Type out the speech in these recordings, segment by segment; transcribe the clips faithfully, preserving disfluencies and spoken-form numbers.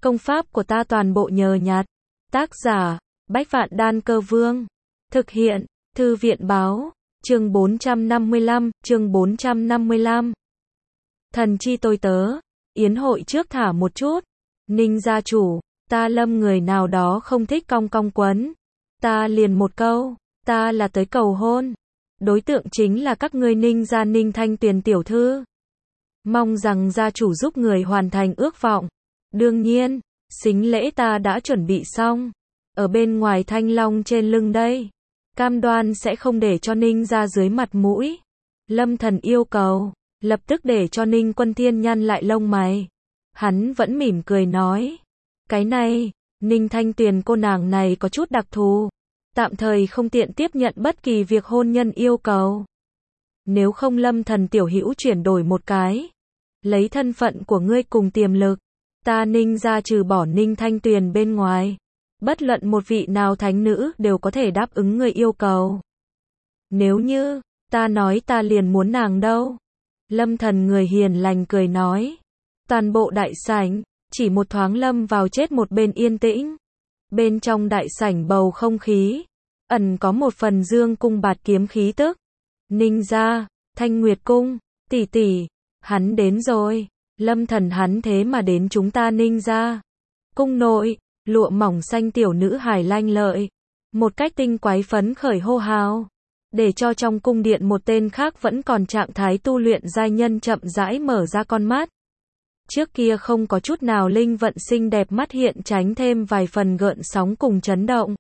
Công pháp của ta toàn bộ nhờ nhặt. Tác giả, Bách Vạn Đan Cơ Vương. Thực hiện, Thư viện Báo. Chương bốn trăm năm mươi lăm, chương bốn trăm năm mươi lăm. Thần chi tôi tớ. Yến hội trước thả một chút. Ninh gia chủ, ta Lâm người nào đó không thích cong cong quấn. Ta liền một câu, ta là tới cầu hôn. Đối tượng chính là các ngươi Ninh gia Ninh Thanh Tuyền tiểu thư. Mong rằng gia chủ giúp người hoàn thành ước vọng. Đương nhiên, sính lễ ta đã chuẩn bị xong. Ở bên ngoài thanh long trên lưng đây. Cam đoan sẽ không để cho Ninh gia dưới mặt mũi. Lâm Thần yêu cầu, lập tức để cho Ninh Quân Thiên nhăn lại lông mày. Hắn vẫn mỉm cười nói. Cái này, Ninh Thanh Tuyền cô nàng này có chút đặc thù. Tạm thời không tiện tiếp nhận bất kỳ việc hôn nhân yêu cầu. Nếu không Lâm Thần tiểu hữu chuyển đổi một cái. Lấy thân phận của ngươi cùng tiềm lực. Ta Ninh gia trừ bỏ Ninh Thanh Tuyền bên ngoài. Bất luận một vị nào thánh nữ đều có thể đáp ứng ngươi yêu cầu. Nếu như, ta nói ta liền muốn nàng đâu. Lâm Thần người hiền lành cười nói. Toàn bộ đại sảnh, chỉ một thoáng lâm vào chết một bên yên tĩnh. Bên trong đại sảnh bầu không khí, ẩn có một phần dương cung bạt kiếm khí tức. Ninh gia, Thanh Nguyệt cung, tỷ tỷ, hắn đến rồi. Lâm Thần hắn thế mà đến chúng ta Ninh gia. Cung nội, lụa mỏng xanh tiểu nữ hài lanh lợi. Một cách tinh quái phấn khởi hô hào. Để cho trong cung điện một tên khác vẫn còn trạng thái tu luyện giai nhân chậm rãi mở ra con mắt. Trước kia không có chút nào linh vận xinh đẹp mắt hiện tránh thêm vài phần gợn sóng cùng chấn động.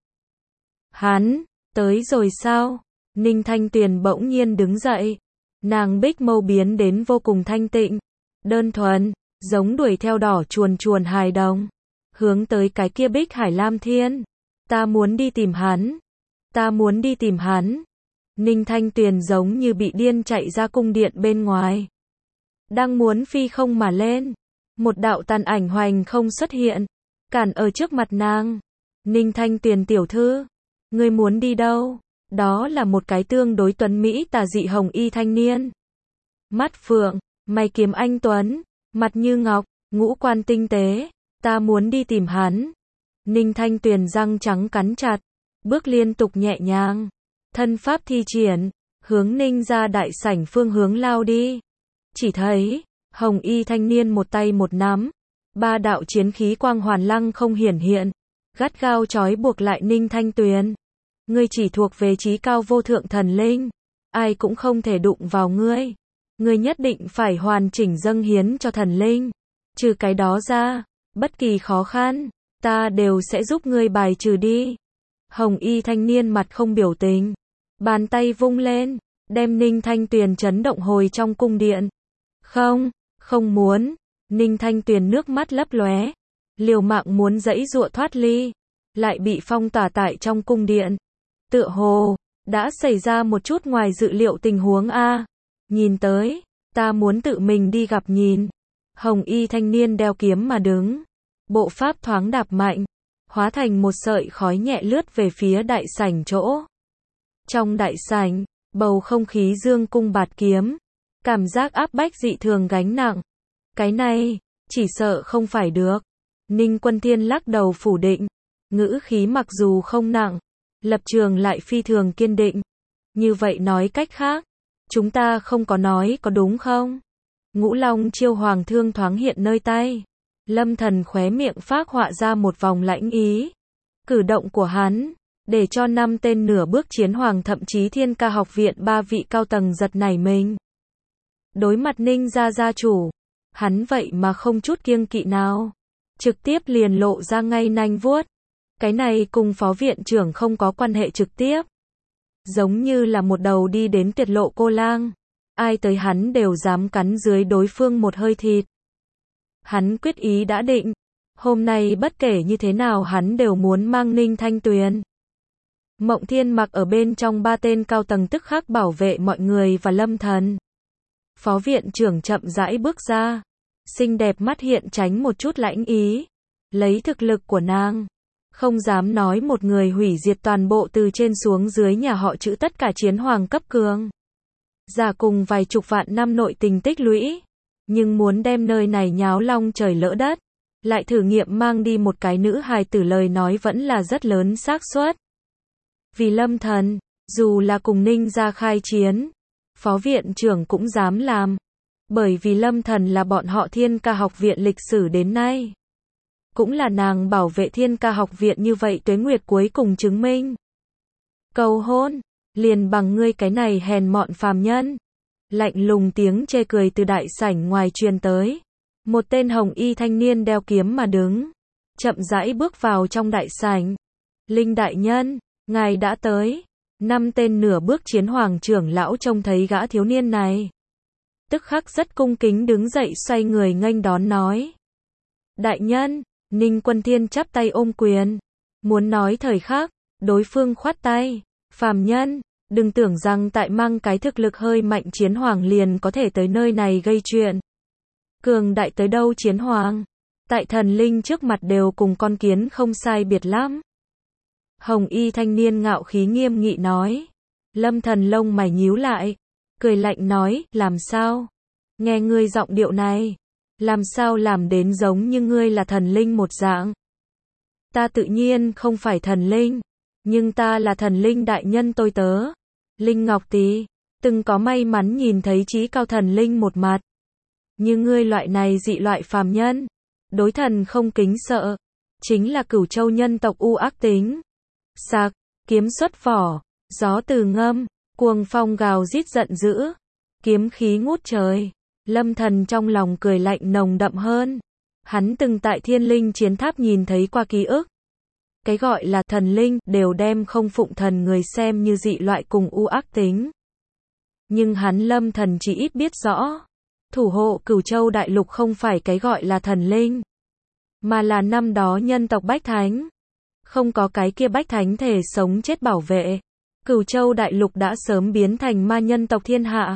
Hắn, tới rồi sao? Ninh Thanh Tuyền bỗng nhiên đứng dậy. Nàng bích mâu biến đến vô cùng thanh tịnh. Đơn thuần, giống đuổi theo đỏ chuồn chuồn hài đồng. Hướng tới cái kia bích hải lam thiên. Ta muốn đi tìm hắn. Ta muốn đi tìm hắn. Ninh Thanh Tuyền giống như bị điên chạy ra cung điện bên ngoài. Đang muốn phi không mà lên. Một đạo tàn ảnh hoành không xuất hiện. Cản ở trước mặt nàng. Ninh Thanh Tuyền tiểu thư. Ngươi muốn đi đâu? Đó là một cái tương đối tuấn mỹ tà dị hồng y thanh niên. Mắt phượng, mày kiếm anh tuấn, mặt như ngọc, ngũ quan tinh tế. Ta muốn đi tìm hắn. Ninh Thanh Tuyền răng trắng cắn chặt. Bước liên tục nhẹ nhàng. Thân pháp thi triển. Hướng Ninh gia đại sảnh phương hướng lao đi. Chỉ thấy, hồng y thanh niên một tay một nắm. Ba đạo chiến khí quang hoàn lăng không hiển hiện. Gắt gao trói buộc lại Ninh Thanh Tuyền. Ngươi chỉ thuộc về trí cao vô thượng thần linh. Ai cũng không thể đụng vào ngươi. Ngươi nhất định phải hoàn chỉnh dâng hiến cho thần linh. Trừ cái đó ra, bất kỳ khó khăn, ta đều sẽ giúp ngươi bài trừ đi. Hồng y thanh niên mặt không biểu tình. Bàn tay vung lên, đem Ninh Thanh Tuyền chấn động hồi trong cung điện. Không, không muốn. Ninh Thanh Tuyền nước mắt lấp lóe. Liều mạng muốn giãy giụa thoát ly. Lại bị phong tỏa tại trong cung điện. Tựa hồ, đã xảy ra một chút ngoài dự liệu tình huống a. Nhìn tới, ta muốn tự mình đi gặp nhìn. Hồng y thanh niên đeo kiếm mà đứng. Bộ pháp thoáng đạp mạnh. Hóa thành một sợi khói nhẹ lướt về phía đại sảnh chỗ. Trong đại sảnh, bầu không khí dương cung bạt kiếm. Cảm giác áp bách dị thường gánh nặng. Cái này, chỉ sợ không phải được. Ninh Quân Thiên lắc đầu phủ định. Ngữ khí mặc dù không nặng. Lập trường lại phi thường kiên định. Như vậy nói cách khác. Chúng ta không có nói có đúng không? Ngũ Long chiêu hoàng thương thoáng hiện nơi tay. Lâm Thần khóe miệng phác họa ra một vòng lãnh ý. Cử động của hắn, để cho năm tên nửa bước chiến hoàng thậm chí Thiên Ca học viện ba vị cao tầng giật nảy mình. Đối mặt Ninh gia gia chủ, hắn vậy mà không chút kiêng kỵ nào. Trực tiếp liền lộ ra ngay nanh vuốt. Cái này cùng phó viện trưởng không có quan hệ trực tiếp. Giống như là một đầu đi đến tuyệt lộ cô lang. Ai tới hắn đều dám cắn dưới đối phương một hơi thịt. Hắn quyết ý đã định. Hôm nay bất kể như thế nào hắn đều muốn mang Ninh Thanh Tuyền. Mộng Thiên mặc ở bên trong ba tên cao tầng tức khắc bảo vệ mọi người và Lâm Thần. Phó viện trưởng chậm rãi bước ra. Xinh đẹp mắt hiện tránh một chút lãnh ý. Lấy thực lực của nàng. Không dám nói một người hủy diệt toàn bộ từ trên xuống dưới nhà họ Trữ tất cả chiến hoàng cấp cường. Giả cùng vài chục vạn năm nội tình tích lũy. Nhưng muốn đem nơi này nháo long trời lỡ đất. lại thử nghiệm mang đi một cái nữ hài tử lời nói vẫn là rất lớn xác suất. Vì Lâm Thần, dù là cùng Ninh gia khai chiến, phó viện trưởng cũng dám làm. Bởi vì Lâm Thần là bọn họ Thiên Ca học viện lịch sử đến nay. Cũng là nàng bảo vệ Thiên Ca học viện như vậy tuế nguyệt cuối cùng chứng minh. Cầu hôn, liền bằng ngươi cái này hèn mọn phàm nhân. Lạnh lùng tiếng chê cười từ đại sảnh ngoài truyền tới. Một tên hồng y thanh niên đeo kiếm mà đứng. Chậm rãi bước vào trong đại sảnh. Linh đại nhân, ngài đã tới. Năm tên nửa bước chiến hoàng trưởng lão trông thấy gã thiếu niên này. Tức khắc rất cung kính đứng dậy xoay người nghênh đón nói. Đại nhân, Ninh Quân Thiên chắp tay ôm quyền. Muốn nói thời khắc, đối phương khoát tay. Phàm nhân, đừng tưởng rằng tại mang cái thực lực hơi mạnh chiến hoàng liền có thể tới nơi này gây chuyện. Cường đại tới đâu chiến hoàng? Tại thần linh trước mặt đều cùng con kiến không sai biệt lắm. Hồng y thanh niên ngạo khí nghiêm nghị nói. Lâm Thần lông mày nhíu lại. Cười lạnh nói, làm sao? Nghe ngươi giọng điệu này. Làm sao làm đến giống như ngươi là thần linh một dạng? Ta tự nhiên không phải thần linh. Nhưng ta là thần linh đại nhân tôi tớ. Linh Ngọc Tý. Từng có may mắn nhìn thấy chí cao thần linh một mặt. Như ngươi loại này dị loại phàm nhân. Đối thần không kính sợ. Chính là Cửu Châu nhân tộc u ác tính. Sạc, kiếm xuất vỏ. Gió từ ngâm. Cuồng phong gào rít giận dữ. Kiếm khí ngút trời. Lâm Thần trong lòng cười lạnh nồng đậm hơn. Hắn từng tại Thiên Linh Chiến Tháp nhìn thấy qua ký ức. Cái gọi là thần linh đều đem không phụng thần người xem như dị loại cùng u ác tính. Nhưng hắn Lâm Thần chỉ ít biết rõ. Thủ hộ Cửu Châu đại lục không phải cái gọi là thần linh. Mà là năm đó nhân tộc Bách Thánh. Không có cái kia Bách Thánh thể sống chết bảo vệ. Cửu Châu đại lục đã sớm biến thành ma nhân tộc thiên hạ.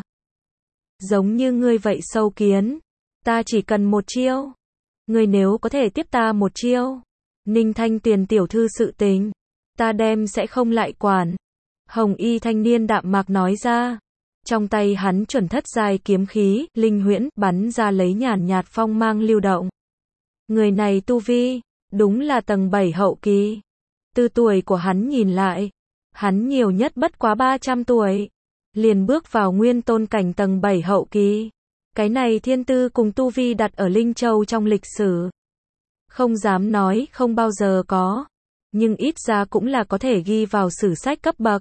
Giống như ngươi vậy sâu kiến. Ta chỉ cần một chiêu. Ngươi nếu có thể tiếp ta một chiêu. Ninh Thanh Tiền tiểu thư sự tình. Ta đem sẽ không lại quản. Hồng y thanh niên đạm mạc nói ra. Trong tay hắn chuẩn thất dài kiếm khí, linh huyễn, bắn ra lấy nhàn nhạt phong mang lưu động. Người này tu vi, đúng là tầng bảy hậu kỳ. Từ tuổi của hắn nhìn lại. Hắn nhiều nhất bất quá ba trăm tuổi. Liền bước vào nguyên tôn cảnh tầng bảy hậu kỳ. Cái này thiên tư cùng tu vi đặt ở Linh Châu trong lịch sử. Không dám nói không bao giờ có. Nhưng ít ra cũng là có thể ghi vào sử sách cấp bậc.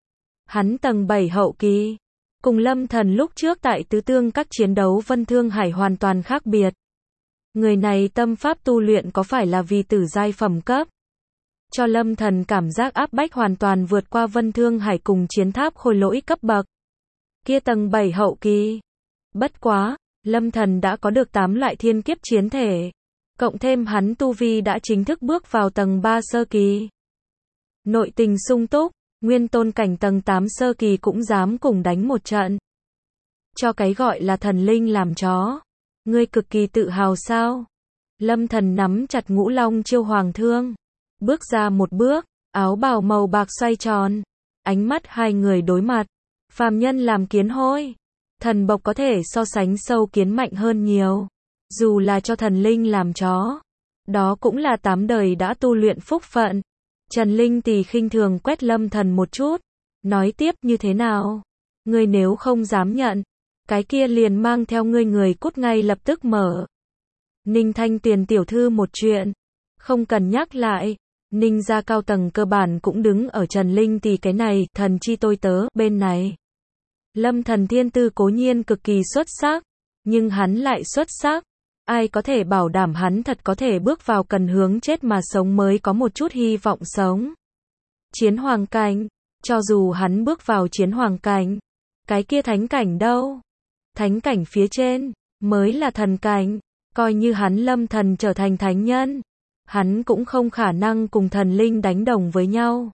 Hắn tầng bảy hậu kỳ. Cùng Lâm Thần lúc trước tại tứ tương các chiến đấu Vân Thương Hải hoàn toàn khác biệt. Người này tâm pháp tu luyện có phải là vì tử giai phẩm cấp? Cho Lâm Thần cảm giác áp bách hoàn toàn vượt qua Vân Thương Hải cùng chiến tháp khôi lỗi cấp bậc. Kia tầng bảy hậu kỳ. Bất quá, Lâm Thần đã có được tám loại thiên kiếp chiến thể. Cộng thêm hắn tu vi đã chính thức bước vào tầng ba sơ kỳ. Nội tình sung túc, nguyên tôn cảnh tầng tám sơ kỳ cũng dám cùng đánh một trận. Cho cái gọi là thần linh làm chó. Ngươi cực kỳ tự hào sao? Lâm Thần nắm chặt Ngũ Long Chiêu Hoàng Thương. Bước ra một bước, áo bào màu bạc xoay tròn. Ánh mắt hai người đối mặt. Phàm nhân làm kiến hôi. Thần bộc có thể so sánh sâu kiến mạnh hơn nhiều. Dù là cho thần linh làm chó. Đó cũng là tám đời đã tu luyện phúc phận. Trần Linh Tỳ khinh thường quét Lâm Thần một chút. Nói tiếp như thế nào? Ngươi nếu không dám nhận. Cái kia liền mang theo ngươi người cút ngay lập tức mở. Ninh Thanh Tiền tiểu thư một chuyện. Không cần nhắc lại. Ninh gia cao tầng cơ bản cũng đứng ở Trần Linh Tỳ cái này, thần chi tôi tớ, bên này. Lâm Thần thiên tư cố nhiên cực kỳ xuất sắc. Nhưng hắn lại xuất sắc. Ai có thể bảo đảm hắn thật có thể bước vào cần hướng chết mà sống mới có một chút hy vọng sống. Chiến hoàng cảnh. Cho dù hắn bước vào chiến hoàng cảnh. Cái kia thánh cảnh đâu? Thánh cảnh phía trên. Mới là thần cảnh. Coi như hắn Lâm Thần trở thành thánh nhân. Hắn cũng không khả năng cùng thần linh đánh đồng với nhau.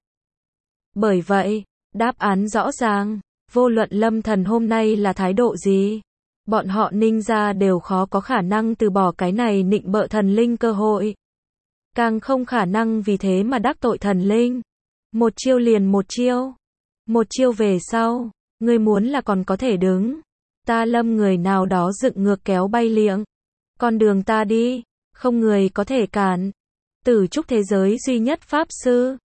Bởi vậy, đáp án rõ ràng. Vô luận Lâm Thần hôm nay là thái độ gì. Bọn họ Ninh gia đều khó có khả năng từ bỏ cái này nịnh bợ thần linh cơ hội. Càng không khả năng vì thế mà đắc tội thần linh. Một chiêu liền một chiêu. Một chiêu về sau, ngươi muốn là còn có thể đứng. Ta Lâm người nào đó dựng ngược kéo bay liệng. Con đường ta đi. Không người có thể cản. Tử trúc thế giới duy nhất Pháp Sư.